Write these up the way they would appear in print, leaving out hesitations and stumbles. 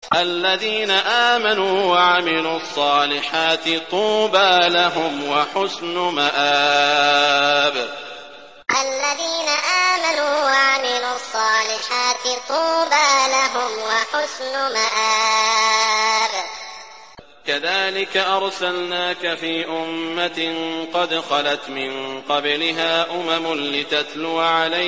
الذين آمنوا وعملوا الصالحات طوبى لهم وحسن مآب. الذين آمنوا وعملوا الصالحات طوبى لهم وحسن مآب. كذلك أرسلناك في أمة قد خلت من قبلها لتتلو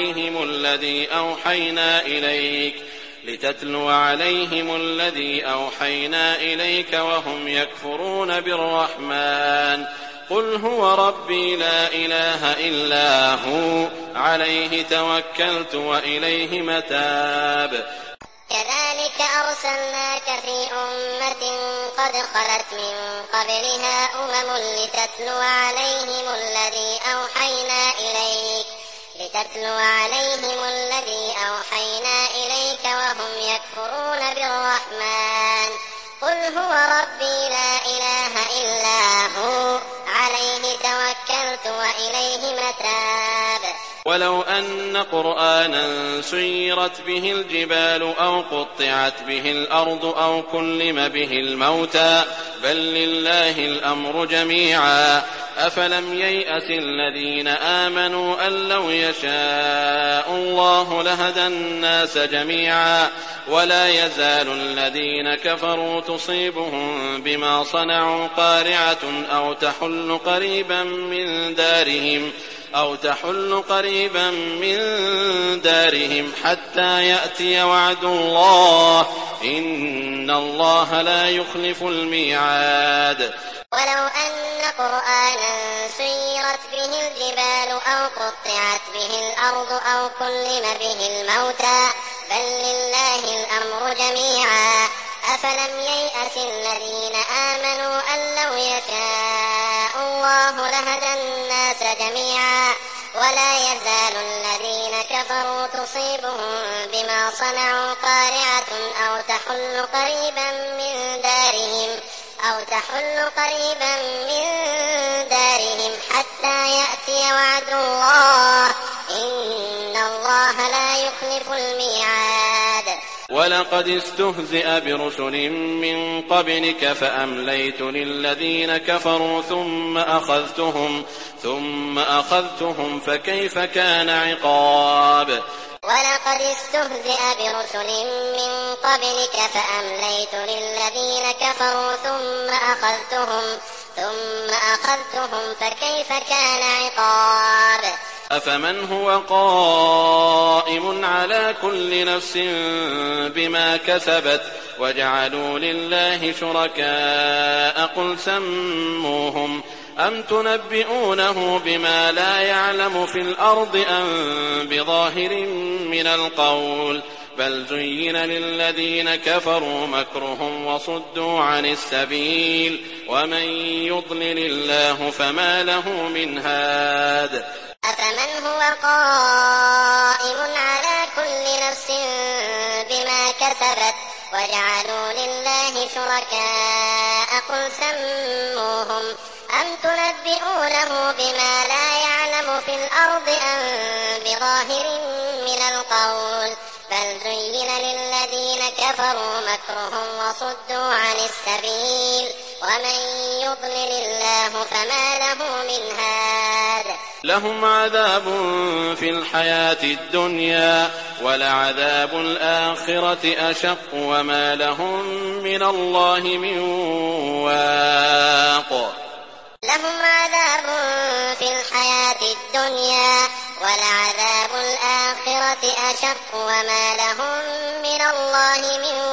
عليهم الذي أوحينا إليك وهم يكفرون بالرحمن قل هو ربي لا إله إلا هو عليه توكلت وإليه متاب. كذلك أرسلناك في أمة قد خلت من قبلها لتتلو عليهم الذي أوحينا إليك وهم يكفرون بالرحمن قل هو ربي لا إله إلا هو عليه توكلت وإليه متاب. ولو أن قرآنا سيرت به الجبال أو قطعت به الأرض أو كلم به الموتى بل لله الأمر جميعا أفلم ييأس الذين آمنوا أن لو يشاء الله لهدى الناس جميعا ولا يزال الذين كفروا تصيبهم بما صنعوا قارعة أو تحل قريبا من دارهم حتى يأتي وعد الله إن الله لا يخلف الميعاد. ولو أن قرآنا سيرت به الجبال أو قطعت به الأرض أو كلم به الموتى بل لله الأمر جميعا أفلم ييأس الذين آمنوا أن لو يشاء الله لهدى الناس جميعا ولا يزال الذين كفروا تصيبهم بما صنعوا قارعة أو تحل قريبا من دارهم حتى يأتي وعد الله إن الله لا يخلف الميعاد. ولقد استهزئ برسل من قبلك فأمليت للذين كفروا ثم أخذتهم فكيف كان عقاب. ولقد استهزئ برسل من قبلك فأمليت للذين كفروا ثم أخذتهم فكيف كان عقاب. أفمن هو قائم على كل نفس بما كسبت وجعلوا لله شركاء قل سموهم أم تنبئونه بما لا يعلم في الأرض أم بظاهر من القول بل زين للذين كفروا مكرهم وصدوا عن السبيل ومن يضلل الله فما له من هاد. أفمن هو قائم على كل نفس بما كسبت وجعلوا لله شركاء قل سموهم أم تنبئونه بما لا يعلم في الأرض أم بظاهر من القول بل زين للذين كفروا مكرهم وصدوا عن السبيل ومن يضلل الله فما له من هاد. لهم عذاب في الحياة الدنيا ولعذاب الآخرة أشق وما لهم من الله من واق. لهم عذاب في الحياة الدنيا ولعذاب الآخرة أشق وما لهم من الله من